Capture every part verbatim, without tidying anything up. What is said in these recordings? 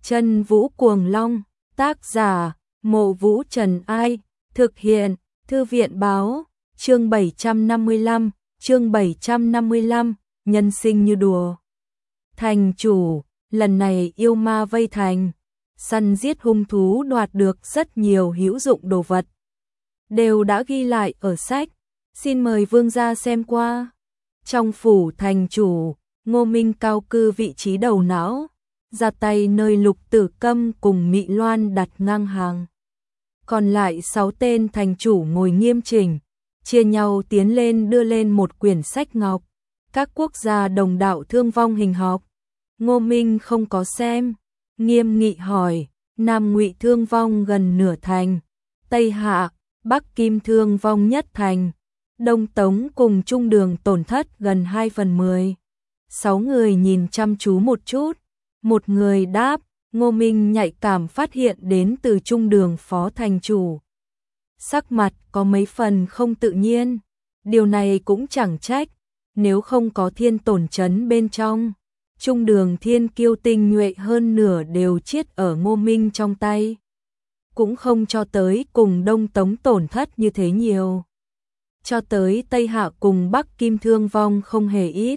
Chân Vũ Cuồng Long, tác giả, Mộ Vũ Trần Ai, thực hiện, Thư viện báo, chương bảy trăm năm mươi lăm, chương bảy trăm năm mươi lăm, nhân sinh như đùa. Thành chủ, lần này yêu ma vây thành, săn giết hung thú đoạt được rất nhiều hữu dụng đồ vật. Đều đã ghi lại ở sách, xin mời vương gia xem qua. Trong phủ thành chủ, Ngô Minh cao cư vị trí đầu não, ra tay nơi Lục Tử Câm cùng Mị Loan đặt ngang hàng. Còn lại sáu tên thành chủ ngồi nghiêm chỉnh, chia nhau tiến lên đưa lên một quyển sách ngọc, các quốc gia đồng đạo thương vong hình học. Ngô Minh không có xem, nghiêm nghị hỏi, Nam Ngụy thương vong gần nửa thành, Tây Hạ, Bắc Kim thương vong nhất thành, Đông Tống cùng Trung Đường tổn thất gần hai phần mười. Sáu người nhìn chăm chú một chút, một người đáp, Ngô Minh nhạy cảm phát hiện đến từ Trung Đường phó thành chủ. Sắc mặt có mấy phần không tự nhiên, điều này cũng chẳng trách, nếu không có thiên tổn chấn bên trong. Trung Đường thiên kiêu tinh nhuệ hơn nửa đều chết ở Ngô Minh trong tay. Cũng không cho tới cùng Đông Tống tổn thất như thế nhiều. Cho tới Tây Hạ cùng Bắc Kim thương vong không hề ít.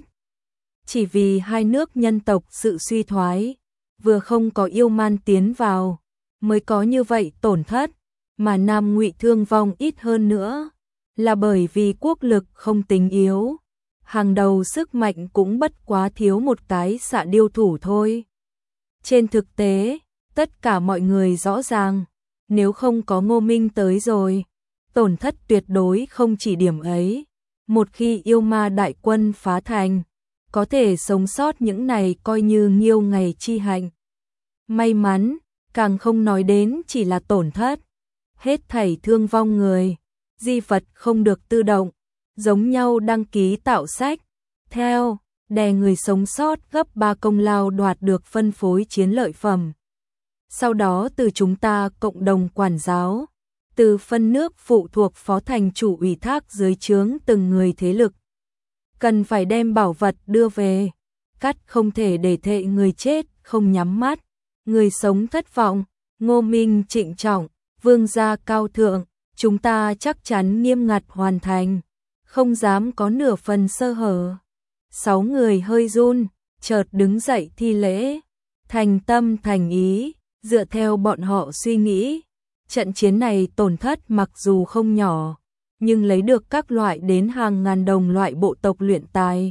Chỉ vì hai nước nhân tộc sự suy thoái, vừa không có yêu man tiến vào, mới có như vậy tổn thất, mà Nam Ngụy thương vong ít hơn nữa, là bởi vì quốc lực không tính yếu. Hàng đầu sức mạnh cũng bất quá thiếu một cái xạ điêu thủ thôi. Trên thực tế, tất cả mọi người rõ ràng, nếu không có Ngô Minh tới rồi, tổn thất tuyệt đối không chỉ điểm ấy. Một khi yêu ma đại quân phá thành, có thể sống sót những này coi như nghiêu ngày chi hạnh. May mắn, càng không nói đến chỉ là tổn thất. Hết thảy thương vong người, di vật không được tự động, giống nhau đăng ký tạo sách. Theo, đè người sống sót gấp ba công lao đoạt được phân phối chiến lợi phẩm. Sau đó từ chúng ta cộng đồng quản giáo, từ phân nước phụ thuộc phó thành chủ ủy thác dưới trướng từng người thế lực. Cần phải đem bảo vật đưa về, cắt không thể để thệ người chết không nhắm mắt, người sống thất vọng. Ngô Minh trịnh trọng, vương gia cao thượng, chúng ta chắc chắn nghiêm ngặt hoàn thành, không dám có nửa phần sơ hở. Sáu người hơi run, chợt đứng dậy thi lễ, thành tâm thành ý, dựa theo bọn họ suy nghĩ. Trận chiến này tổn thất mặc dù không nhỏ, nhưng lấy được các loại đến hàng ngàn đồng loại bộ tộc luyện tài,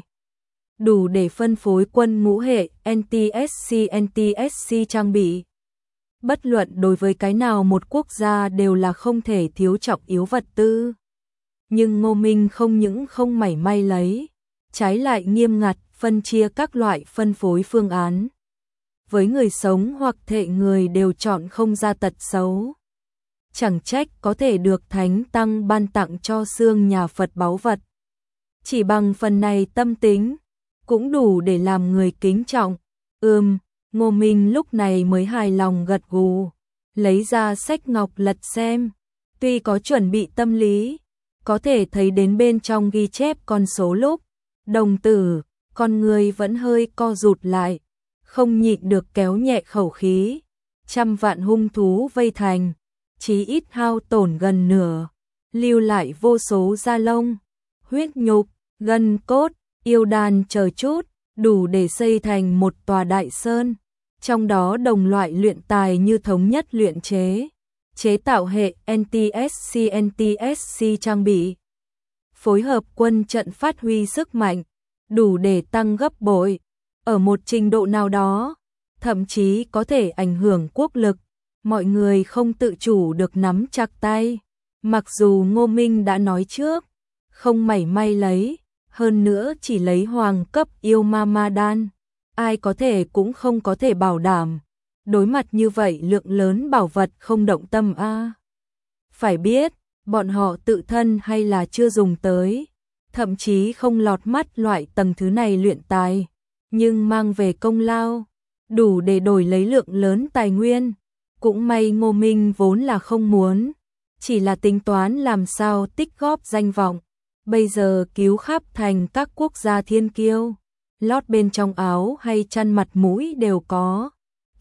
đủ để phân phối quân ngũ hệ en tê ét xê en tê ét xê trang bị. Bất luận đối với cái nào một quốc gia đều là không thể thiếu trọng yếu vật tư. Nhưng Ngô Minh không những không mảy may lấy, trái lại nghiêm ngặt phân chia các loại phân phối phương án. Với người sống hoặc thệ người đều chọn không ra tật xấu. Chẳng trách có thể được Thánh Tăng ban tặng cho xương nhà Phật báu vật. Chỉ bằng phần này tâm tính, cũng đủ để làm người kính trọng. Ừm, Ngô Minh lúc này mới hài lòng gật gù, lấy ra sách ngọc lật xem. Tuy có chuẩn bị tâm lý, có thể thấy đến bên trong ghi chép con số lúc, đồng tử, con người vẫn hơi co rụt lại, không nhịn được kéo nhẹ khẩu khí. Trăm vạn hung thú vây thành, chí ít hao tổn gần nửa, lưu lại vô số da lông, huyết nhục, gân cốt, yêu đàn chờ chút, đủ để xây thành một tòa đại sơn. Trong đó đồng loại luyện tài như thống nhất luyện chế, chế tạo hệ en tê ét xê en tê ét xê trang bị, phối hợp quân trận phát huy sức mạnh, đủ để tăng gấp bội, ở một trình độ nào đó, thậm chí có thể ảnh hưởng quốc lực. Mọi người không tự chủ được nắm chặt tay, mặc dù Ngô Minh đã nói trước, không mảy may lấy, hơn nữa chỉ lấy hoàng cấp yêu ma ma đan, ai có thể cũng không có thể bảo đảm. Đối mặt như vậy lượng lớn bảo vật không động tâm a. À. Phải biết, bọn họ tự thân hay là chưa dùng tới, thậm chí không lọt mắt loại tầng thứ này luyện tài, nhưng mang về công lao, đủ để đổi lấy lượng lớn tài nguyên. Cũng may Ngô Minh vốn là không muốn, chỉ là tính toán làm sao tích góp danh vọng. Bây giờ cứu khắp thành các quốc gia thiên kiêu, lót bên trong áo hay chăn mặt mũi đều có.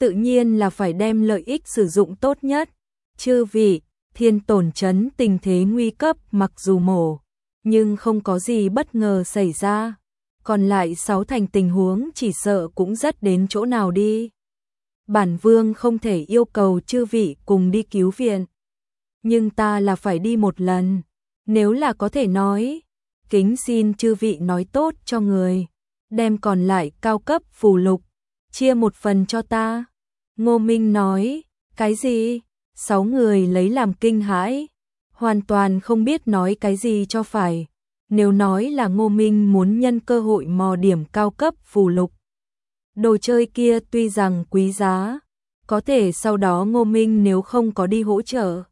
tự nhiên là phải đem lợi ích sử dụng tốt nhất. Chư vị, Thiên Tổn trấn tình thế nguy cấp, mặc dù mổ, nhưng không có gì bất ngờ xảy ra. Còn lại sáu thành tình huống chỉ sợ cũng rất đến chỗ nào đi. Bản vương không thể yêu cầu chư vị cùng đi cứu viện, nhưng ta là phải đi một lần. Nếu là có thể nói, kính xin chư vị nói tốt cho người, đem còn lại cao cấp phù lục, chia một phần cho ta. Ngô Minh nói, cái gì? Sáu người lấy làm kinh hãi, hoàn toàn không biết nói cái gì cho phải. Nếu nói là Ngô Minh muốn nhân cơ hội mò điểm cao cấp phù lục, đồ chơi kia tuy rằng quý giá, có thể sau đó Ngô Minh nếu không có đi hỗ trợ,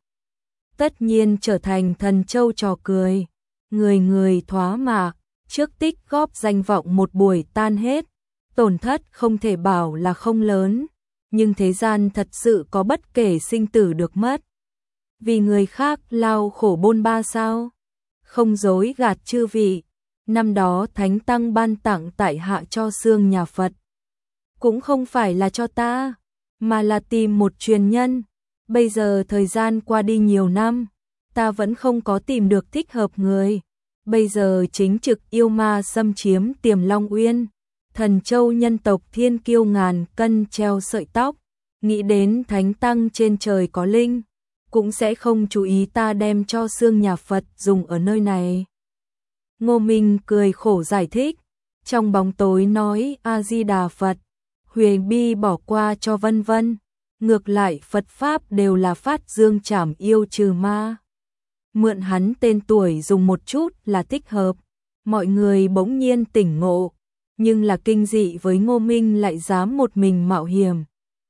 tất nhiên trở thành thần châu trò cười. Người người thoá mạc, trước tích góp danh vọng một buổi tan hết, tổn thất không thể bảo là không lớn, nhưng thế gian thật sự có bất kể sinh tử được mất. Vì người khác lao khổ bôn ba sao? Không dối gạt chư vị, năm đó Thánh Tăng ban tặng tại hạ cho xương nhà Phật, cũng không phải là cho ta, mà là tìm một truyền nhân. Bây giờ thời gian qua đi nhiều năm, ta vẫn không có tìm được thích hợp người. Bây giờ chính trực yêu ma xâm chiếm Tiềm Long Uyên, thần châu nhân tộc thiên kiêu ngàn cân treo sợi tóc, nghĩ đến Thánh Tăng trên trời có linh, cũng sẽ không chú ý ta đem cho xương nhà Phật dùng ở nơi này. Ngô Minh cười khổ giải thích, trong bóng tối nói A-di-đà Phật, huyền bi bỏ qua cho vân vân, ngược lại Phật Pháp đều là phát dương trảm yêu trừ ma. Mượn hắn tên tuổi dùng một chút là thích hợp. Mọi người bỗng nhiên tỉnh ngộ, nhưng là kinh dị với Ngô Minh lại dám một mình mạo hiểm.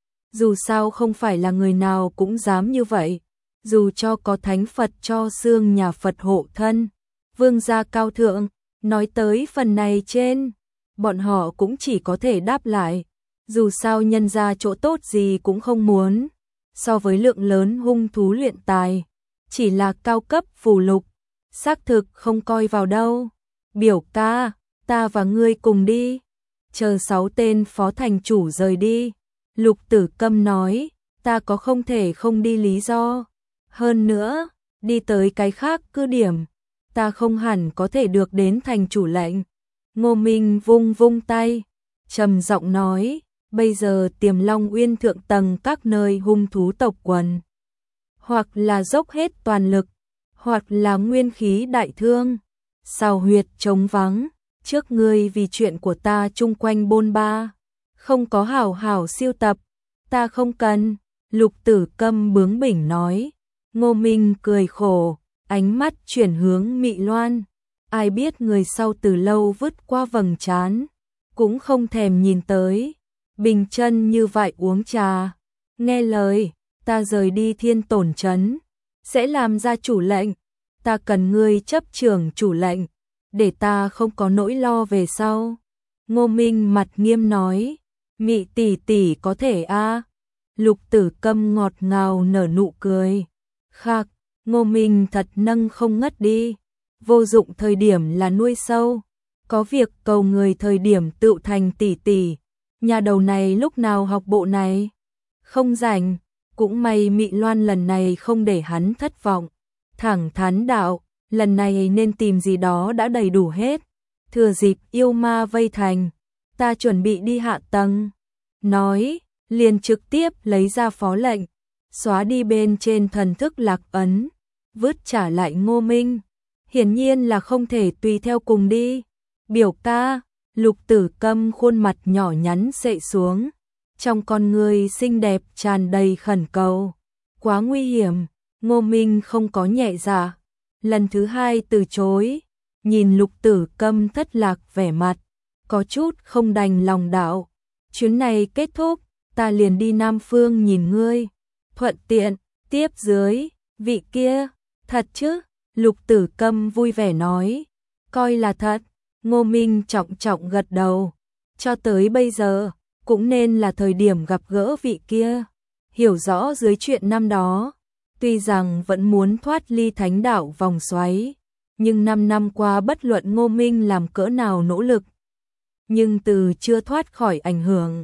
Dù sao không phải là người nào cũng dám như vậy, dù cho có thánh Phật cho xương nhà Phật hộ thân, vương gia cao thượng. Nói tới phần này trên, bọn họ cũng chỉ có thể đáp lại, dù sao nhân ra chỗ tốt gì cũng không muốn. So với lượng lớn hung thú luyện tài, chỉ là cao cấp phù lục, xác thực không coi vào đâu. Biểu ca, ta và ngươi cùng đi. Chờ sáu tên phó thành chủ rời đi, Lục Tử Câm nói, ta có không thể không đi lý do. Hơn nữa, đi tới cái khác cứ điểm, ta không hẳn có thể được đến thành chủ lệnh. Ngô Minh vung vung tay, trầm giọng nói, bây giờ Tiềm Long Uyên thượng tầng các nơi hung thú tộc quần, hoặc là dốc hết toàn lực, hoặc là nguyên khí đại thương, sào huyệt trống vắng, trước ngươi vì chuyện của ta chung quanh bôn ba, không có hảo hảo siêu tập, ta không cần. Lục Tử Câm bướng bỉnh nói. Ngô Minh cười khổ, ánh mắt chuyển hướng Mị Loan, ai biết người sau từ lâu vứt qua vầng trán, cũng không thèm nhìn tới, bình chân như vậy uống trà. Nghe lời, ta rời đi Thiên Tổn trấn, sẽ làm ra chủ lệnh, ta cần ngươi chấp trưởng chủ lệnh, để ta không có nỗi lo về sau. Ngô Minh mặt nghiêm nói, Mị tỷ tỷ có thể a? À? Lục Tử Câm ngọt ngào nở nụ cười. Khắc, Ngô Minh thật nâng không ngất đi, vô dụng thời điểm là nuôi sâu, có việc cầu người thời điểm tự thành tỷ tỷ. Nhà đầu này lúc nào học bộ này? Không rảnh, cũng may Mị Loan lần này không để hắn thất vọng. Thẳng thắn đạo, lần này nên tìm gì đó đã đầy đủ hết. Thừa dịp yêu ma vây thành, ta chuẩn bị đi hạ tầng. Nói, liền trực tiếp lấy ra phó lệnh, xóa đi bên trên thần thức lạc ấn, vứt trả lại Ngô Minh. Hiển nhiên là không thể tùy theo cùng đi. Biểu ca, Lục Tử Câm khuôn mặt nhỏ nhắn xệ xuống, trong con người xinh đẹp tràn đầy khẩn cầu. Quá nguy hiểm, Ngô Minh không có nhẹ dạ, lần thứ hai từ chối. Nhìn Lục Tử Câm thất lạc vẻ mặt, có chút không đành lòng đạo, chuyến này kết thúc, ta liền đi Nam Phương nhìn ngươi, thuận tiện tiếp dưới vị kia. Thật chứ? Lục Tử Câm vui vẻ nói, coi là thật. Ngô Minh trọng trọng gật đầu, cho tới bây giờ cũng nên là thời điểm gặp gỡ vị kia, hiểu rõ dưới chuyện năm đó. Tuy rằng vẫn muốn thoát ly thánh đạo vòng xoáy, nhưng năm năm qua bất luận Ngô Minh làm cỡ nào nỗ lực, nhưng từ chưa thoát khỏi ảnh hưởng.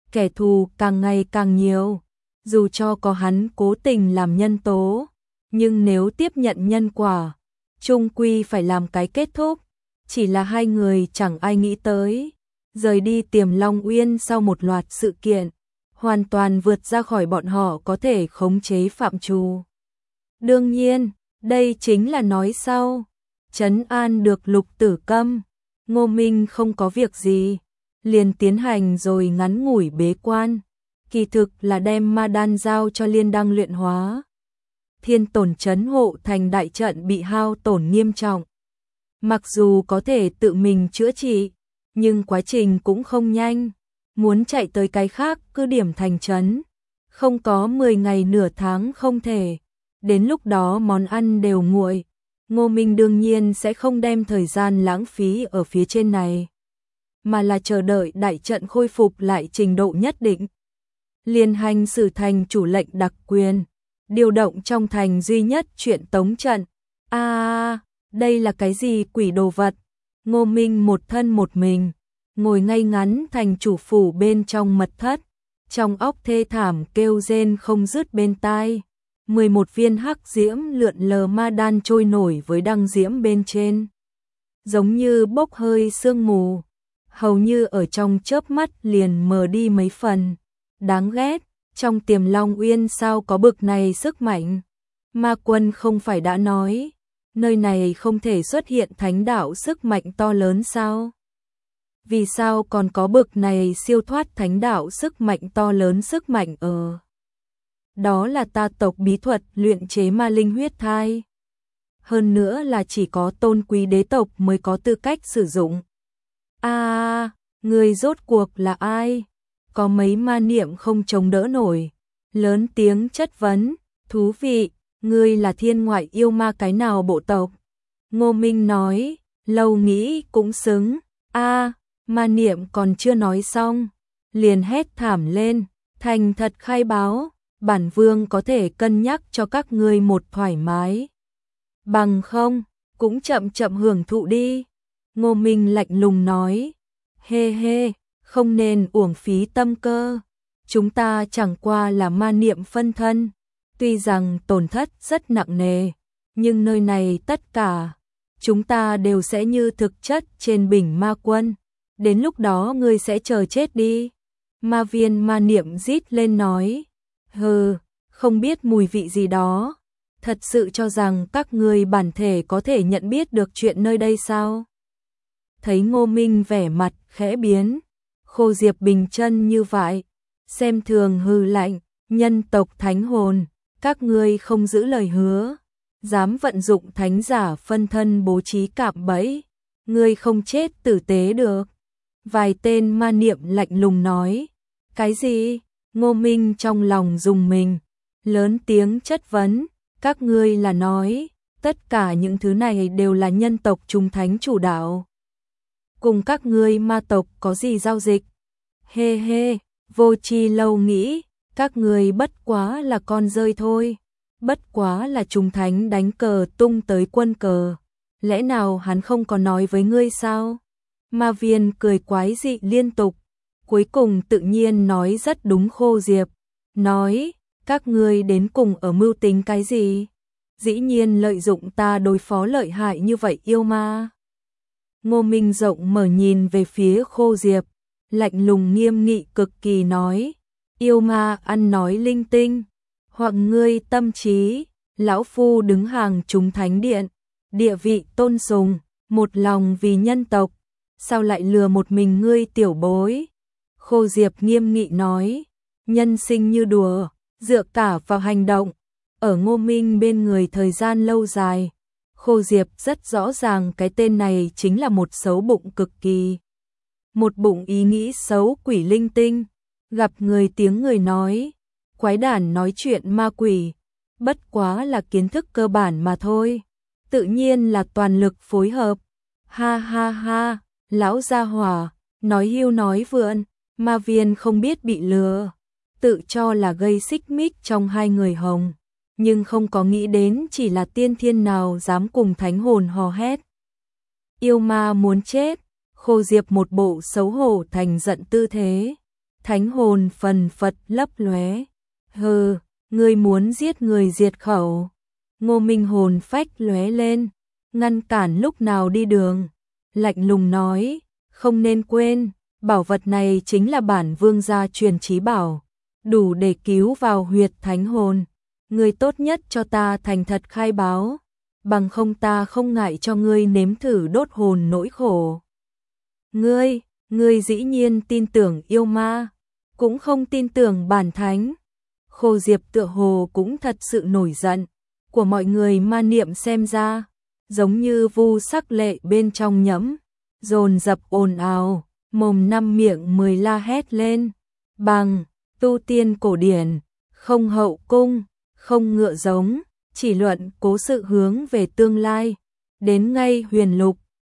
kẻ thù càng ngày càng nhiều, dù cho có hắn cố tình làm nhân tố, nhưng nếu tiếp nhận nhân quả, chung quy phải làm cái kết thúc, chỉ là hai người chẳng ai nghĩ tới, rời đi Tiềm Long Uyên sau một loạt sự kiện, hoàn toàn vượt ra khỏi bọn họ có thể khống chế phạm trù. Đương nhiên, đây chính là nói sau, trấn an được Lục Tử Câm, Ngô Minh không có việc gì, liền tiến hành rồi ngắn ngủi bế quan, kỳ thực là đem ma đan giao cho Liên Đăng luyện hóa. Thiên Tổn trấn hộ thành đại trận bị hao tổn nghiêm trọng. Mặc dù có thể tự mình chữa trị, nhưng quá trình cũng không nhanh, muốn chạy tới cái khác cứ điểm thành trấn, không có mười ngày nửa tháng không thể, đến lúc đó món ăn đều nguội. Ngô Minh đương nhiên sẽ không đem thời gian lãng phí ở phía trên này, mà là chờ đợi đại trận khôi phục lại trình độ nhất định. Liên hành sử thành chủ lệnh đặc quyền, điều động trong thành duy nhất chuyện tống trận. A, à, đây là cái gì quỷ đồ vật? Ngô Minh một thân một mình, ngồi ngay ngắn thành chủ phủ bên trong mật thất, trong óc thê thảm kêu rên không dứt bên tai. mười một viên hắc diễm lượn lờ ma đan trôi nổi với đăng diễm bên trên, giống như bốc hơi sương mù, hầu như ở trong chớp mắt liền mờ đi mấy phần. Đáng ghét, trong Tiềm Long Uyên sao có bực này sức mạnh? Ma Quân không phải đã nói, nơi này không thể xuất hiện thánh đạo sức mạnh to lớn sao? Vì sao còn có bực này siêu thoát thánh đạo sức mạnh to lớn sức mạnh ở? Đó là ta tộc bí thuật luyện chế ma linh huyết thai. Hơn nữa là chỉ có tôn quý đế tộc mới có tư cách sử dụng. A, à, người rốt cuộc là ai? Có mấy ma niệm không chống đỡ nổi, lớn tiếng chất vấn, thú vị, ngươi là thiên ngoại yêu ma cái nào bộ tộc? Ngô Minh nói, lâu nghĩ cũng xứng. A, à, ma niệm còn chưa nói xong, liền hét thảm lên, thành thật khai báo, bản vương có thể cân nhắc cho các ngươi một thoải mái. Bằng không, cũng chậm chậm hưởng thụ đi. Ngô Minh lạnh lùng nói, hê hê, không nên uổng phí tâm cơ, chúng ta chẳng qua là ma niệm phân thân, tuy rằng tổn thất rất nặng nề, nhưng nơi này tất cả, chúng ta đều sẽ như thực chất trên bình ma quân, đến lúc đó ngươi sẽ chờ chết đi. Ma viên ma niệm rít lên nói, hừ, không biết mùi vị gì đó, thật sự cho rằng các ngươi bản thể có thể nhận biết được chuyện nơi đây sao? Thấy Ngô Minh vẻ mặt khẽ biến, Khô Diệp bình chân như vậy, xem thường hừ lạnh, nhân tộc thánh hồn, các ngươi không giữ lời hứa, dám vận dụng thánh giả phân thân bố trí cạm bẫy, ngươi không chết tử tế được. Vài tên ma niệm lạnh lùng nói, cái gì? Ngô Minh trong lòng rùng mình, lớn tiếng chất vấn, các ngươi là nói, tất cả những thứ này đều là nhân tộc trung thánh chủ đạo. Cùng các ngươi ma tộc có gì giao dịch? Hê hê, vô tri lâu nghĩ, các ngươi bất quá là con rơi thôi, bất quá là trung thánh đánh cờ tung tới quân cờ, lẽ nào hắn không có nói với ngươi sao? Ma viên cười quái dị liên tục, cuối cùng tự nhiên nói rất đúng Khô Diệp, nói, các ngươi đến cùng ở mưu tính cái gì? Dĩ nhiên lợi dụng ta đối phó lợi hại như vậy yêu ma. Ngô Minh rộng mở nhìn về phía Khô Diệp, lạnh lùng nghiêm nghị cực kỳ nói, yêu ma ăn nói linh tinh, hoặc ngươi tâm trí, lão phu đứng hàng chúng thánh điện, địa vị tôn sùng, một lòng vì nhân tộc, sao lại lừa một mình ngươi tiểu bối? Khô Diệp nghiêm nghị nói, nhân sinh như đùa, dựa cả vào hành động. Ở Ngô Minh bên người thời gian lâu dài, Khô Diệp rất rõ ràng cái tên này chính là một xấu bụng cực kỳ. Một bụng ý nghĩ xấu quỷ linh tinh, gặp người tiếng người nói, quái đản nói chuyện ma quỷ, bất quá là kiến thức cơ bản mà thôi, tự nhiên là toàn lực phối hợp. Ha ha ha, lão gia hỏa, nói hưu nói vượn, ma viên không biết bị lừa, tự cho là gây xích mích trong hai người hồng, nhưng không có nghĩ đến chỉ là tiên thiên nào dám cùng thánh hồn hò hét. Yêu ma muốn chết, Khô Diệp một bộ xấu hổ thành giận tư thế, thánh hồn phần phật lấp lóe. Hừ, ngươi muốn giết người diệt khẩu. Ngô Minh hồn phách lóe lên, ngăn cản lúc nào đi đường, lạnh lùng nói, không nên quên, bảo vật này chính là bản vương gia truyền chí bảo, đủ để cứu vào huyệt thánh hồn. Ngươi tốt nhất cho ta thành thật khai báo, bằng không ta không ngại cho ngươi nếm thử đốt hồn nỗi khổ. Ngươi, ngươi dĩ nhiên tin tưởng yêu ma, cũng không tin tưởng bản thánh. Khô Diệp tựa hồ cũng thật sự nổi giận, của mọi người ma niệm xem ra, giống như vu sắc lệ bên trong nhẫm, dồn dập ồn ào, mồm năm miệng mười la hét lên, bằng, tu tiên cổ điển, không hậu cung, không ngựa giống, chỉ luận cố sự hướng về tương lai, đến ngay huyền lục,